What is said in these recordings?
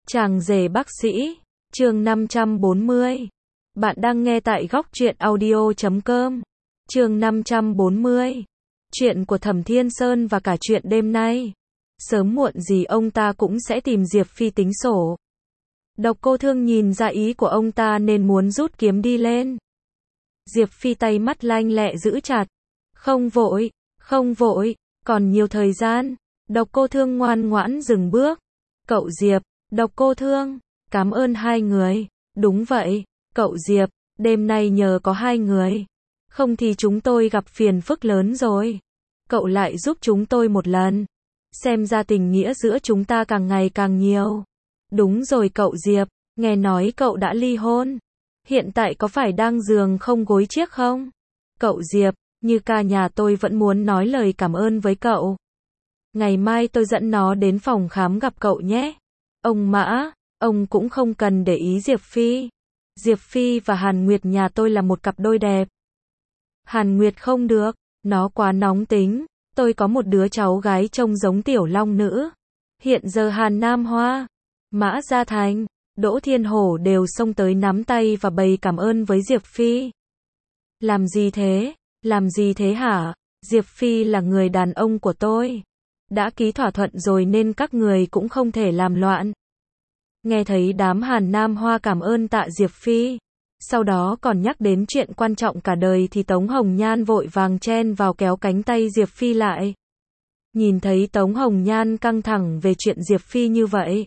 Chàng rể bác sĩ, chương 540. Bạn đang nghe tại góc truyện audio.com. Chương 540. Chuyện của Thẩm Thiên Sơn và cả chuyện đêm nay. Sớm muộn gì ông ta cũng sẽ tìm Diệp Phi tính sổ. Độc Cô Thương nhìn ra ý của ông ta nên muốn rút kiếm đi lên. Diệp Phi tay mắt lanh lẹ giữ chặt. Không vội, còn nhiều thời gian. Độc Cô Thương ngoan ngoãn dừng bước. Cậu Diệp, Độc Cô Thương, cảm ơn hai người. Đúng vậy, cậu Diệp, đêm nay nhờ có hai người. Không thì chúng tôi gặp phiền phức lớn rồi. Cậu lại giúp chúng tôi một lần. Xem ra tình nghĩa giữa chúng ta càng ngày càng nhiều. Đúng rồi cậu Diệp, nghe nói cậu đã ly hôn. Hiện tại có phải đang giường không gối chiếc không? Cậu Diệp, như ca nhà tôi vẫn muốn nói lời cảm ơn với cậu. Ngày mai tôi dẫn nó đến phòng khám gặp cậu nhé. Ông Mã, ông cũng không cần để ý Diệp Phi. Diệp Phi và Hàn Nguyệt nhà tôi là một cặp đôi đẹp. Hàn Nguyệt không được, nó quá nóng tính. Tôi có một đứa cháu gái trông giống Tiểu Long Nữ. Hiện giờ Hàn Nam Hoa, Mã Gia Thành, Đỗ Thiên Hổ đều xông tới nắm tay và bày cảm ơn với Diệp Phi. Làm gì thế? Làm gì thế hả? Diệp Phi là người đàn ông của tôi. Đã ký thỏa thuận rồi nên các người cũng không thể làm loạn. Nghe thấy đám Hàn Nam Hoa cảm ơn tạ Diệp Phi, sau đó còn nhắc đến chuyện quan trọng cả đời thì Tống Hồng Nhan vội vàng chen vào kéo cánh tay Diệp Phi lại. Nhìn thấy Tống Hồng Nhan căng thẳng về chuyện Diệp Phi như vậy,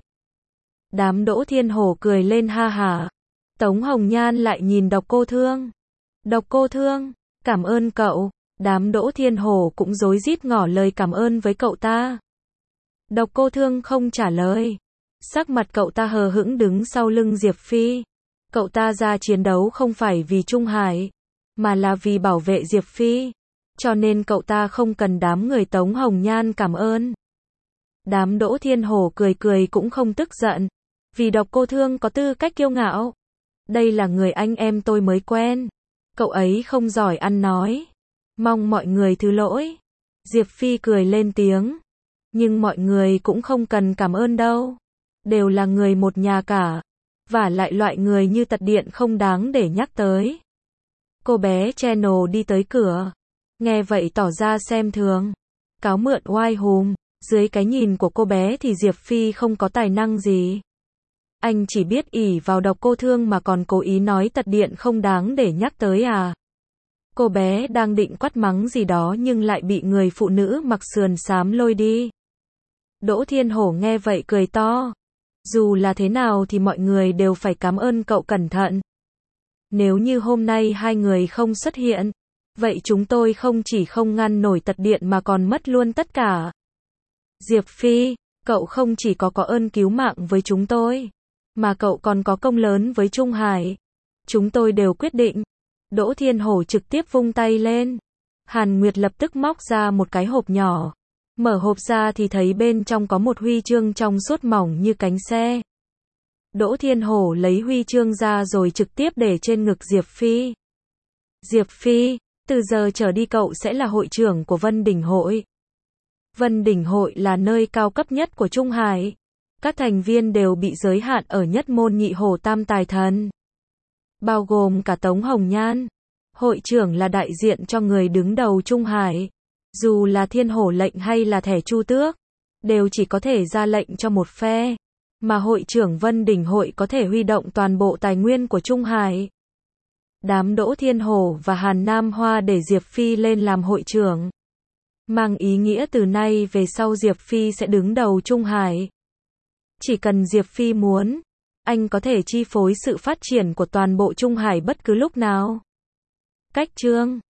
đám Đỗ Thiên Hổ cười lên ha hả. Tống Hồng Nhan lại nhìn Độc Cô Thương. Độc Cô Thương, cảm ơn cậu. Đám Đỗ Thiên Hổ cũng rối rít ngỏ lời cảm ơn với cậu ta. Độc Cô Thương không trả lời. Sắc mặt cậu ta hờ hững đứng sau lưng Diệp Phi. Cậu ta ra chiến đấu không phải vì Trung Hải, mà là vì bảo vệ Diệp Phi. Cho nên cậu ta không cần đám người Tống Hồng Nhan cảm ơn. Đám Đỗ Thiên Hổ cười cười cũng không tức giận. Vì Độc Cô Thương có tư cách kiêu ngạo. Đây là người anh em tôi mới quen. Cậu ấy không giỏi ăn nói. Mong mọi người thứ lỗi. Diệp Phi cười lên tiếng. Nhưng mọi người cũng không cần cảm ơn đâu. Đều là người một nhà cả. Và lại loại người như Tật Điện không đáng để nhắc tới. Cô bé Channel đi tới cửa. Nghe vậy tỏ ra xem thường. Cáo mượn oai hùm. Dưới cái nhìn của cô bé thì Diệp Phi không có tài năng gì. Anh chỉ biết ỷ vào Độc Cô Thương mà còn cố ý nói Tật Điện không đáng để nhắc tới à. Cô bé đang định quát mắng gì đó nhưng lại bị người phụ nữ mặc sườn xám lôi đi. Đỗ Thiên Hổ nghe vậy cười to. Dù là thế nào thì mọi người đều phải cảm ơn cậu cẩn thận. Nếu như hôm nay hai người không xuất hiện, vậy chúng tôi không chỉ không ngăn nổi Tật Điện mà còn mất luôn tất cả. Diệp Phi, cậu không chỉ có ơn cứu mạng với chúng tôi, mà cậu còn có công lớn với Trung Hải. Chúng tôi đều quyết định. Đỗ Thiên Hổ trực tiếp vung tay lên. Hàn Nguyệt lập tức móc ra một cái hộp nhỏ. Mở hộp ra thì thấy bên trong có một huy chương trong suốt mỏng như cánh xe. Đỗ Thiên Hổ lấy huy chương ra rồi trực tiếp để trên ngực Diệp Phi. Diệp Phi, từ giờ trở đi cậu sẽ là hội trưởng của Vân Đỉnh Hội. Vân Đỉnh Hội là nơi cao cấp nhất của Trung Hải. Các thành viên đều bị giới hạn ở Nhất Môn Nhị Hổ Tam Tài Thần, bao gồm cả Tống Hồng Nhan. Hội trưởng là đại diện cho người đứng đầu Trung Hải. Dù là Thiên Hổ lệnh hay là thẻ Chu Tước, đều chỉ có thể ra lệnh cho một phe. Mà hội trưởng Vân Đỉnh Hội có thể huy động toàn bộ tài nguyên của Trung Hải. Đám Đỗ Thiên Hổ và Hàn Nam Hoa để Diệp Phi lên làm hội trưởng. Mang ý nghĩa từ nay về sau Diệp Phi sẽ đứng đầu Trung Hải. Chỉ cần Diệp Phi muốn, anh có thể chi phối sự phát triển của toàn bộ Trung Hải bất cứ lúc nào. Cách chương